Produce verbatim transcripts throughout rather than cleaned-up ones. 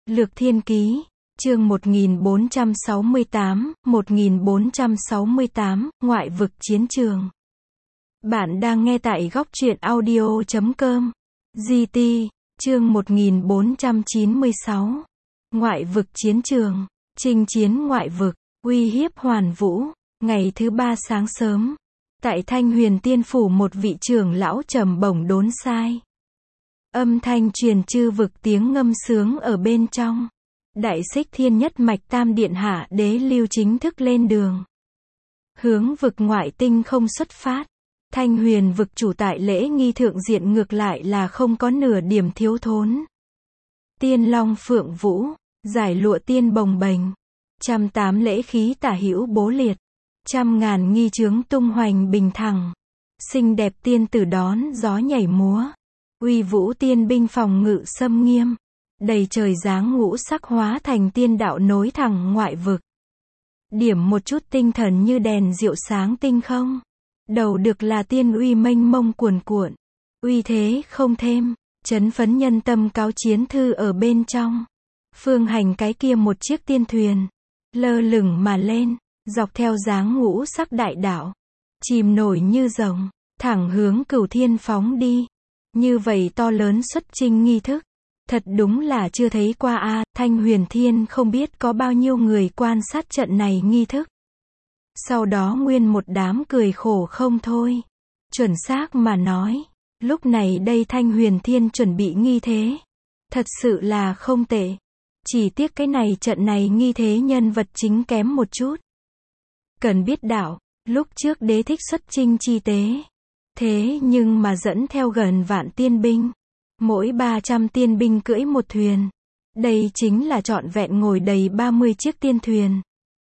Lược Thiên Ký, chương một nghìn bốn trăm sáu mươi tám, một nghìn bốn trăm sáu mươi tám, Ngoại vực chiến trường. Bạn đang nghe tại góc truyện audio chấm com. giê tê, chương một nghìn bốn trăm chín mươi sáu. Ngoại vực chiến trường, chinh chiến ngoại vực, uy hiếp Hoàn Vũ. Ngày thứ ba sáng sớm, tại Thanh Huyền Tiên Phủ một vị trưởng lão trầm bổng đốn sai. Âm thanh truyền chư vực tiếng ngâm sướng ở bên trong. Đại Xích Thiên Nhất Mạch Tam Điện Hạ Đế Lưu chính thức lên đường. Hướng vực ngoại tinh không xuất phát. Thanh Huyền vực chủ tại lễ nghi thượng diện ngược lại là không có nửa điểm thiếu thốn. Tiên Long Phượng Vũ, giải lụa tiên bồng bềnh. Trăm tám lễ khí tả hữu bố liệt. Trăm ngàn nghi chướng tung hoành bình thẳng. Xinh đẹp tiên tử đón gió nhảy múa. Uy vũ tiên binh phòng ngự xâm nghiêm. Đầy trời dáng ngũ sắc hóa thành tiên đạo nối thẳng ngoại vực. Điểm một chút tinh thần như đèn diệu sáng tinh không. Đầu được là tiên uy mênh mông cuồn cuộn. Uy thế không thêm, chấn phấn nhân tâm cáo chiến thư ở bên trong. Phương hành cái kia một chiếc tiên thuyền. Lơ lửng mà lên, dọc theo dáng ngũ sắc đại đạo. Chìm nổi như rồng, thẳng hướng Cửu Thiên phóng đi. Như vậy to lớn xuất chinh nghi thức. Thật đúng là chưa thấy qua a. À, Thanh Huyền Thiên không biết có bao nhiêu người quan sát trận này nghi thức. Sau đó nguyên một đám cười khổ không thôi. Chuẩn xác mà nói, lúc này đây Thanh Huyền Thiên chuẩn bị nghi thế. Thật sự là không tệ. Chỉ tiếc cái này trận này nghi thế nhân vật chính kém một chút. Cần biết đạo, lúc trước đế thích xuất chinh chi tế. Thế nhưng mà dẫn theo gần vạn tiên binh. Mỗi ba trăm tiên binh cưỡi một thuyền. Đây chính là trọn vẹn ngồi đầy ba mươi chiếc tiên thuyền.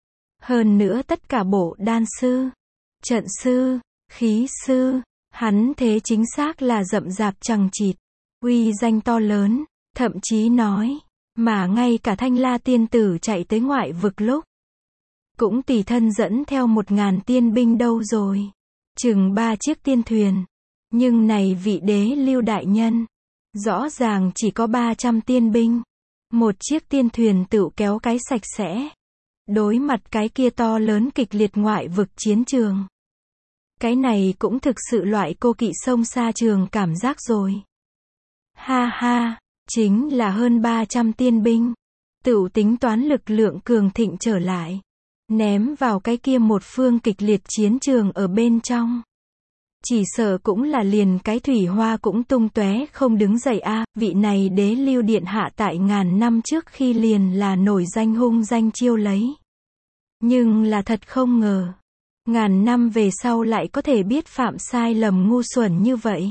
Hơn nữa tất cả bộ đan sư, trận sư, khí sư, hắn thế chính xác là rậm rạp chằng chịt, uy danh to lớn, thậm chí nói, mà ngay cả Thanh La tiên tử chạy tới ngoại vực lúc, cũng tùy thân dẫn theo một ngàn tiên binh đâu rồi, chừng ba chiếc tiên thuyền, nhưng này vị đế Lưu đại nhân, rõ ràng chỉ có ba trăm tiên binh, một chiếc tiên thuyền tự kéo cái sạch sẽ. Đối mặt cái kia to lớn kịch liệt ngoại vực chiến trường. Cái này cũng thực sự loại cô kỵ sông xa trường cảm giác rồi. Ha ha, chính là hơn ba trăm tiên binh. Tựu tính toán lực lượng cường thịnh trở lại. Ném vào cái kia một phương kịch liệt chiến trường ở bên trong. Chỉ sợ cũng là liền cái thủy hoa cũng tung tóe không đứng dậy a. À, vị này đế Lưu điện hạ tại ngàn năm trước khi liền là nổi danh hung danh chiêu lấy. Nhưng là thật không ngờ. Ngàn năm về sau lại có thể biết phạm sai lầm ngu xuẩn như vậy.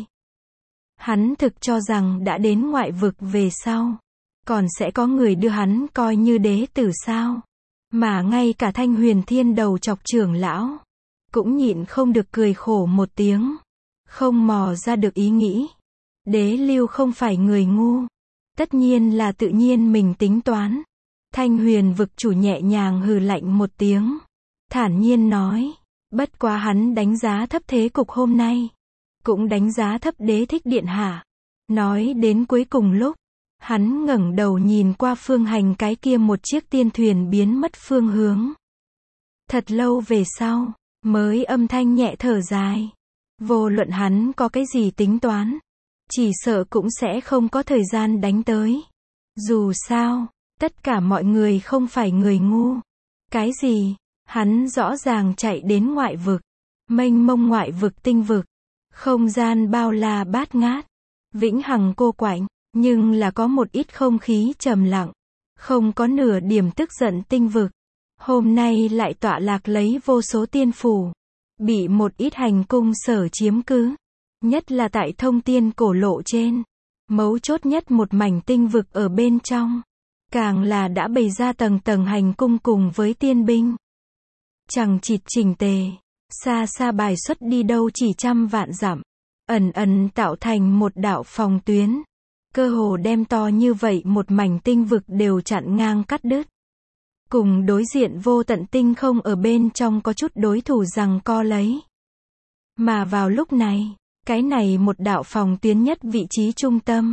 Hắn thực cho rằng đã đến ngoại vực về sau. Còn sẽ có người đưa hắn coi như đế tử sao. Mà ngay cả Thanh Huyền Thiên đầu chọc trưởng lão. Cũng nhịn không được cười khổ một tiếng. Không mò ra được ý nghĩ. Đế Lưu không phải người ngu. Tất nhiên là tự nhiên mình tính toán. Thanh Huyền vực chủ nhẹ nhàng hừ lạnh một tiếng. Thản nhiên nói. Bất quá hắn đánh giá thấp thế cục hôm nay. Cũng đánh giá thấp đế thích điện hạ. Nói đến cuối cùng lúc. Hắn ngẩng đầu nhìn qua phương hành cái kia một chiếc tiên thuyền biến mất phương hướng. Thật lâu về sau. Mới âm thanh nhẹ thở dài. Vô luận hắn có cái gì tính toán. Chỉ sợ cũng sẽ không có thời gian đánh tới. Dù sao, tất cả mọi người không phải người ngu. Cái gì? Hắn rõ ràng chạy đến ngoại vực. Mênh mông ngoại vực tinh vực. Không gian bao la bát ngát. Vĩnh hằng cô quạnh. Nhưng là có một ít không khí trầm lặng. Không có nửa điểm tức giận tinh vực. Hôm nay lại tọa lạc lấy vô số tiên phủ. Bị một ít hành cung sở chiếm cứ. Nhất là tại thông tiên cổ lộ trên. Mấu chốt nhất một mảnh tinh vực ở bên trong. Càng là đã bày ra tầng tầng hành cung cùng với tiên binh. Chằng chịt chỉnh tề. Xa xa bài xuất đi đâu chỉ trăm vạn dặm. Ẩn ẩn tạo thành một đạo phòng tuyến. Cơ hồ đem to như vậy một mảnh tinh vực đều chặn ngang cắt đứt. Cùng đối diện vô tận tinh không ở bên trong có chút đối thủ giằng co lấy. Mà vào lúc này, cái này một đạo phòng tuyến nhất vị trí trung tâm,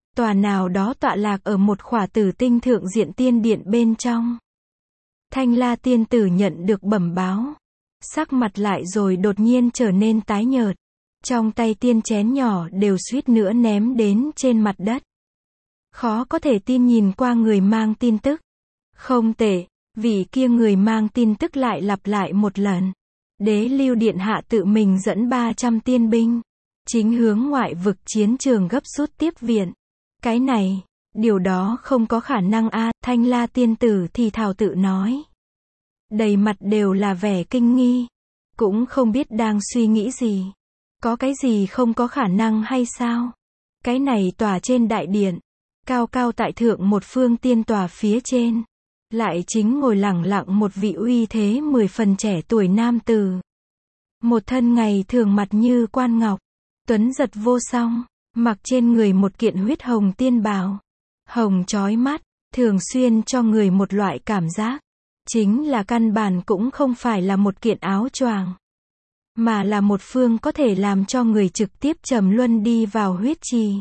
tòa nào đó tọa lạc ở một khỏa tử tinh thượng diện tiên điện bên trong. Thanh La tiên tử nhận được bẩm báo, sắc mặt lại rồi đột nhiên trở nên tái nhợt, trong tay tiên chén nhỏ đều suýt nữa ném đến trên mặt đất. Khó có thể tin nhìn qua người mang tin tức. Không tệ, vị kia người mang tin tức lại lặp lại một lần. Đế Lưu điện hạ tự mình dẫn ba trăm tiên binh, chính hướng ngoại vực chiến trường gấp rút tiếp viện. Cái này, điều đó không có khả năng a, Thanh La tiên tử thì thào tự nói. Đầy mặt đều là vẻ kinh nghi, cũng không biết đang suy nghĩ gì. Có cái gì không có khả năng hay sao? Cái này tòa trên đại điện, cao cao tại thượng một phương tiên tòa phía trên, lại chính ngồi lẳng lặng một vị uy thế mười phần trẻ tuổi nam tử. Một thân ngày thường mặt như quan ngọc, tuấn giật vô song, mặc trên người một kiện huyết hồng tiên bào, hồng chói mắt, thường xuyên cho người một loại cảm giác, chính là căn bản cũng không phải là một kiện áo choàng, mà là một phương có thể làm cho người trực tiếp trầm luân đi vào huyết trì.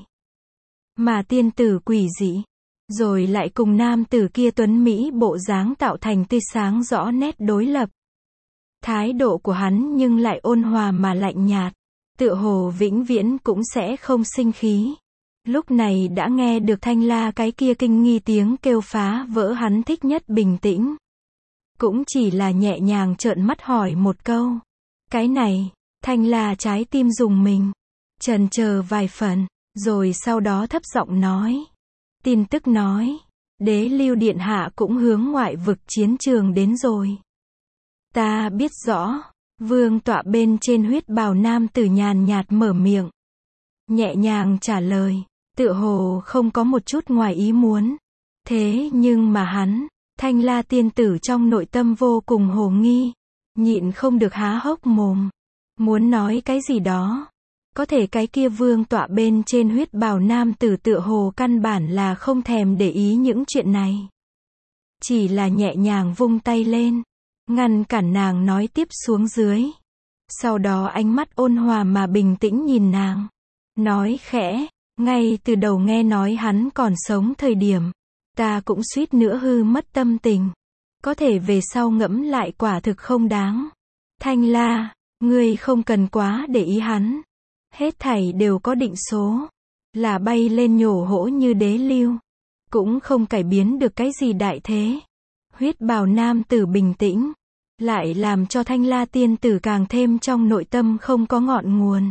Mà tiên tử quỷ dị, rồi lại cùng nam tử kia tuấn mỹ bộ dáng tạo thành tươi sáng rõ nét đối lập. Thái độ của hắn nhưng lại ôn hòa mà lạnh nhạt, tựa hồ vĩnh viễn cũng sẽ không sinh khí. Lúc này đã nghe được Thanh La cái kia kinh nghi tiếng kêu phá vỡ hắn thích nhất bình tĩnh. Cũng chỉ là nhẹ nhàng trợn mắt hỏi một câu. Cái này, Thanh La trái tim rùng mình, chần chờ vài phần, rồi sau đó thấp giọng nói. Tin tức nói, Đế Lưu điện hạ cũng hướng ngoại vực chiến trường đến rồi. Ta biết rõ, vương tọa bên trên huyết bào nam tử nhàn nhạt mở miệng, nhẹ nhàng trả lời, tựa hồ không có một chút ngoài ý muốn. Thế nhưng mà hắn, Thanh La tiên tử trong nội tâm vô cùng hồ nghi, nhịn không được há hốc mồm, muốn nói cái gì đó. Có thể cái kia vương tọa bên trên huyết bào nam tử tựa hồ căn bản là không thèm để ý những chuyện này. Chỉ là nhẹ nhàng vung tay lên, ngăn cản nàng nói tiếp xuống dưới. Sau đó ánh mắt ôn hòa mà bình tĩnh nhìn nàng, nói khẽ, ngay từ đầu nghe nói hắn còn sống thời điểm, ta cũng suýt nữa hư mất tâm tình. Có thể về sau ngẫm lại quả thực không đáng. Thanh La, ngươi không cần quá để ý hắn. Hết thảy đều có định số. Là bay lên nhổ hổ như Đế Lưu, cũng không cải biến được cái gì đại thế. Huyết bào nam tử bình tĩnh, lại làm cho Thanh La tiên tử càng thêm trong nội tâm không có ngọn nguồn.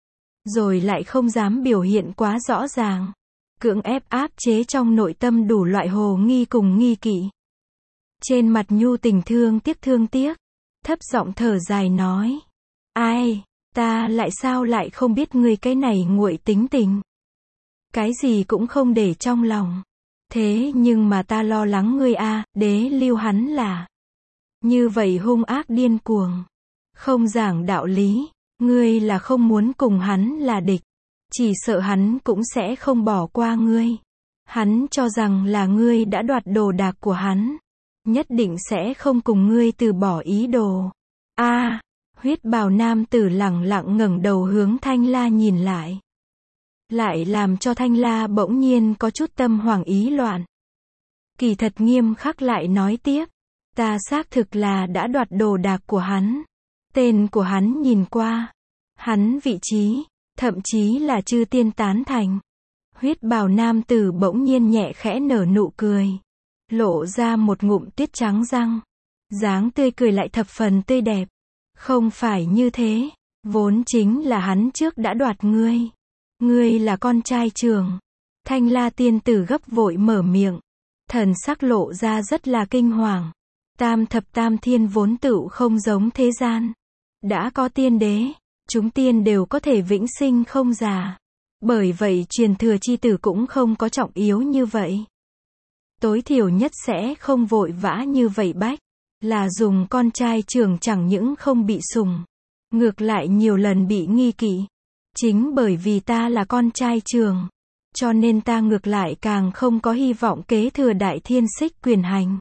Rồi lại không dám biểu hiện quá rõ ràng, cưỡng ép áp chế trong nội tâm đủ loại hồ nghi cùng nghi kỵ. Trên mặt nhu tình thương tiếc thương tiếc, thấp giọng thở dài nói. Ai, ta lại sao lại không biết ngươi cái này nguội tính tình. Cái gì cũng không để trong lòng. Thế nhưng mà ta lo lắng ngươi a, Đế Lưu hắn là như vậy hung ác điên cuồng, không giảng đạo lý, ngươi là không muốn cùng hắn là địch, chỉ sợ hắn cũng sẽ không bỏ qua ngươi. Hắn cho rằng là ngươi đã đoạt đồ đạc của hắn, nhất định sẽ không cùng ngươi từ bỏ ý đồ. A, à, huyết bào nam tử lẳng lặng ngẩng đầu hướng Thanh La nhìn lại. Lại làm cho Thanh La bỗng nhiên có chút tâm hoảng ý loạn. Kỳ thật nghiêm khắc lại nói tiếp, ta xác thực là đã đoạt đồ đạc của hắn. Tên của hắn nhìn qua, hắn vị trí, thậm chí là chư tiên tán thành. Huyết bào nam tử bỗng nhiên nhẹ khẽ nở nụ cười, lộ ra một ngụm tuyết trắng răng, dáng tươi cười lại thập phần tươi đẹp. Không phải như thế, vốn chính là hắn trước đã đoạt ngươi. Ngươi là con trai trưởng. Thanh La tiên tử gấp vội mở miệng, thần sắc lộ ra rất là kinh hoàng. Tam thập tam thiên vốn tựu không giống thế gian. Đã có tiên đế, chúng tiên đều có thể vĩnh sinh không già. Bởi vậy truyền thừa chi tử cũng không có trọng yếu như vậy. Tối thiểu nhất sẽ không vội vã như vậy bách. Là dùng con trai trưởng chẳng những không bị sủng, ngược lại nhiều lần bị nghi kỵ. Chính bởi vì ta là con trai trưởng, cho nên ta ngược lại càng không có hy vọng kế thừa đại thiên xích quyền hành.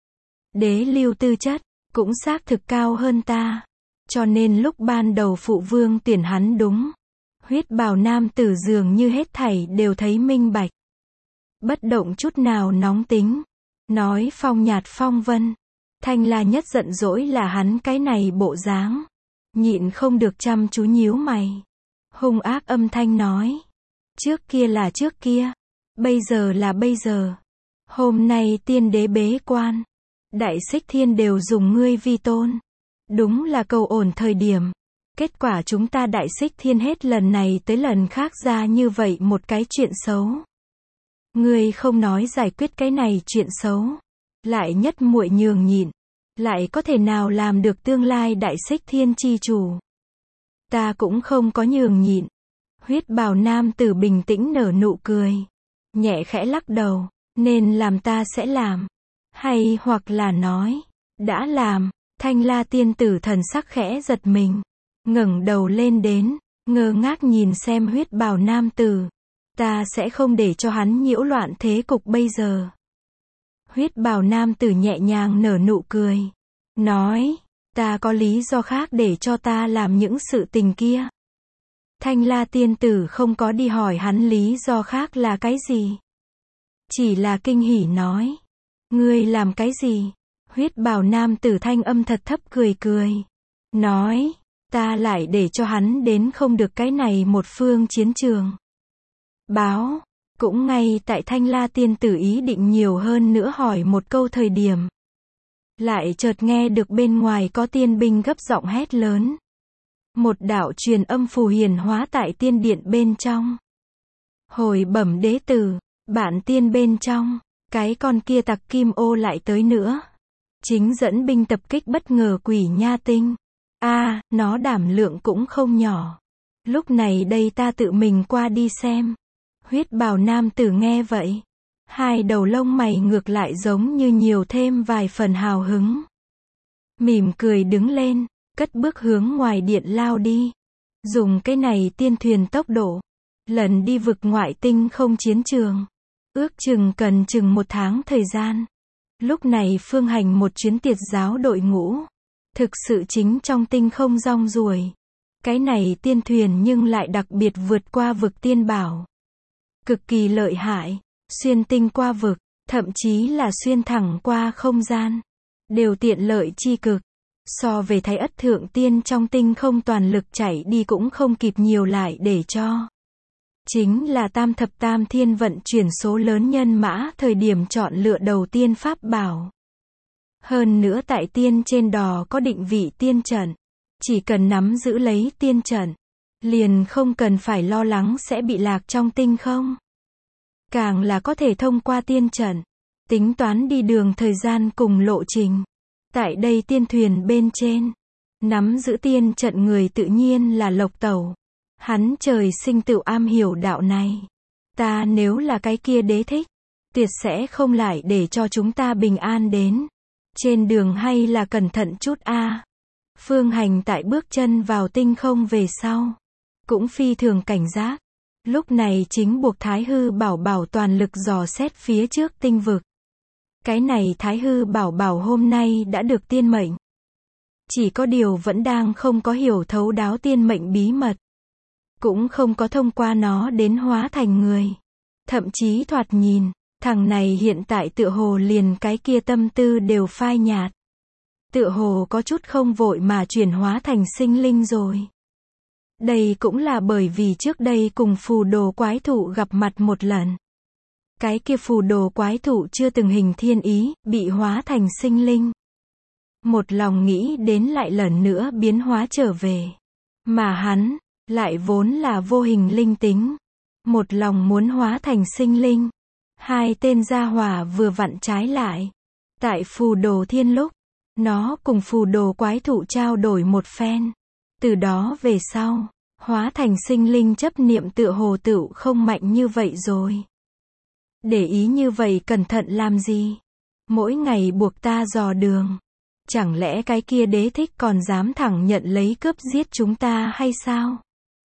Đế Lưu tư chất, cũng xác thực cao hơn ta. Cho nên lúc ban đầu phụ vương tuyển hắn đúng. Huyết bào nam tử dường như hết thảy đều thấy minh bạch. bất động chút nào nóng tính, nói phong nhạt phong vân. Thanh La nhất giận dỗi là hắn cái này bộ dáng, nhịn không được chăm chú nhíu mày, hung ác âm thanh nói, trước kia là trước kia, bây giờ là bây giờ. Hôm nay tiên đế bế quan, Đại Xích Thiên đều dùng ngươi vi tôn, đúng là cầu ổn thời điểm. Kết quả chúng ta Đại Xích Thiên hết lần này tới lần khác ra như vậy một cái chuyện xấu. Ngươi không nói giải quyết cái này chuyện xấu, lại nhất muội nhường nhịn, lại có thể nào làm được tương lai Đại Xích Thiên chi chủ. Ta cũng không có nhường nhịn. Huyết bào nam tử bình tĩnh nở nụ cười, nhẹ khẽ lắc đầu, nên làm ta sẽ làm, hay hoặc là nói, đã làm. Thanh La tiên tử thần sắc khẽ giật mình, ngẩng đầu lên đến, ngơ ngác nhìn xem huyết bào nam tử. Ta sẽ không để cho hắn nhiễu loạn thế cục bây giờ. Huyết bào nam tử nhẹ nhàng nở nụ cười, nói, ta có lý do khác để cho ta làm những sự tình kia. Thanh La tiên tử không có đi hỏi hắn lý do khác là cái gì, chỉ là kinh hỉ nói, ngươi làm cái gì? Huyết bào nam tử thanh âm thật thấp cười cười, nói, ta lại để cho hắn đến không được cái này một phương chiến trường. Báo, cũng ngay tại Thanh La tiên tử ý định nhiều hơn nữa hỏi một câu thời điểm, lại chợt nghe được bên ngoài có tiên binh gấp giọng hét lớn. Một đạo truyền âm phù hiển hóa tại tiên điện bên trong. Hồi bẩm đế tử, bản tiên bên trong, cái con kia tặc kim ô lại tới nữa. Chính dẫn binh tập kích bất ngờ Quỷ Nha Tinh. A, à, nó đảm lượng cũng không nhỏ. Lúc này đây ta tự mình qua đi xem. Huyết bào nam tử nghe vậy, hai đầu lông mày ngược lại giống như nhiều thêm vài phần hào hứng. Mỉm cười đứng lên, cất bước hướng ngoài điện lao đi. Dùng cái này tiên thuyền tốc độ, lần đi vực ngoại tinh không chiến trường. Ước chừng cần chừng một tháng thời gian. Lúc này phương hành một chuyến tiệt giáo đội ngũ. Thực sự chính trong tinh không rong ruổi. Cái này tiên thuyền nhưng lại đặc biệt vượt qua vực tiên bảo. Cực kỳ lợi hại, xuyên tinh qua vực, thậm chí là xuyên thẳng qua không gian. Đều tiện lợi chi cực. So về Thái Ất Thượng Tiên trong tinh không toàn lực chạy đi cũng không kịp nhiều lại để cho. Chính là tam thập tam thiên vận chuyển số lớn nhân mã thời điểm chọn lựa đầu tiên pháp bảo. Hơn nữa tại tiên trên đò có định vị tiên trận. Chỉ cần nắm giữ lấy tiên trận, liền không cần phải lo lắng sẽ bị lạc trong tinh không. Càng là có thể thông qua tiên trận, tính toán đi đường thời gian cùng lộ trình. Tại đây tiên thuyền bên trên, nắm giữ tiên trận người tự nhiên là Lộc Tẩu. Hắn trời sinh tự am hiểu đạo này. Ta nếu là cái kia đế thích, tuyệt sẽ không lại để cho chúng ta bình an đến. Trên đường hay là cẩn thận chút a. À. Phương hành tại bước chân vào tinh không về sau, cũng phi thường cảnh giác. Lúc này chính buộc Thái Hư Bảo Bảo toàn lực dò xét phía trước tinh vực. Cái này Thái Hư Bảo Bảo hôm nay đã được tiên mệnh. Chỉ có điều vẫn đang không có hiểu thấu đáo tiên mệnh bí mật. Cũng không có thông qua nó đến hóa thành người. Thậm chí thoạt nhìn, thằng này hiện tại tựa hồ liền cái kia tâm tư đều phai nhạt. Tựa hồ có chút không vội mà chuyển hóa thành sinh linh rồi. Đây cũng là bởi vì trước đây cùng phù đồ quái thụ gặp mặt một lần. Cái kia phù đồ quái thụ chưa từng hình thiên ý, bị hóa thành sinh linh. Một lòng nghĩ đến lại lần nữa biến hóa trở về. Mà hắn, lại vốn là vô hình linh tính. Một lòng muốn hóa thành sinh linh. Hai tên gia hỏa vừa vặn trái lại. Tại phù đồ thiên lúc, nó cùng phù đồ quái thụ trao đổi một phen. Từ đó về sau, hóa thành sinh linh chấp niệm tựa hồ tựu không mạnh như vậy rồi. Để ý như vậy cẩn thận làm gì? Mỗi ngày buộc ta dò đường. Chẳng lẽ cái kia đế thích còn dám thẳng nhận lấy cướp giết chúng ta hay sao?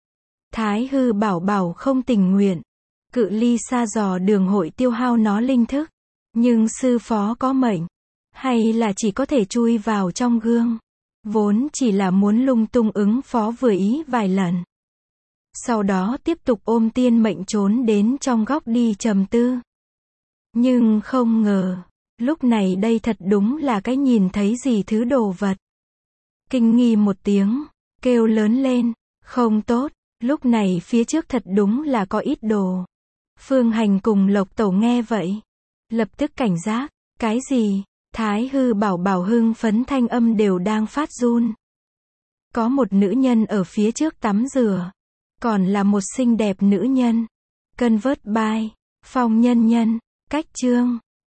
Thái Hư Bảo Bảo không tình nguyện. Cự ly xa dò đường hội tiêu hao nó linh thức. Nhưng sư phó có mệnh. Hay là chỉ có thể chui vào trong gương. Vốn chỉ là muốn lung tung ứng phó vừa ý vài lần. Sau đó tiếp tục ôm tiên mệnh trốn đến trong góc đi trầm tư. Nhưng không ngờ, lúc này đây thật đúng là cái nhìn thấy gì thứ đồ vật. Kinh nghi một tiếng, kêu lớn lên, không tốt, lúc này phía trước thật đúng là có ít đồ. Phương Hành cùng Lộc Tẩu nghe vậy, lập tức cảnh giác, cái gì? Thái hư bảo bảo hưng phấn thanh âm đều đang phát run. Có một nữ nhân ở phía trước tắm rửa, còn là một xinh đẹp nữ nhân. Convert by Phong Nhân Nhân, cách chương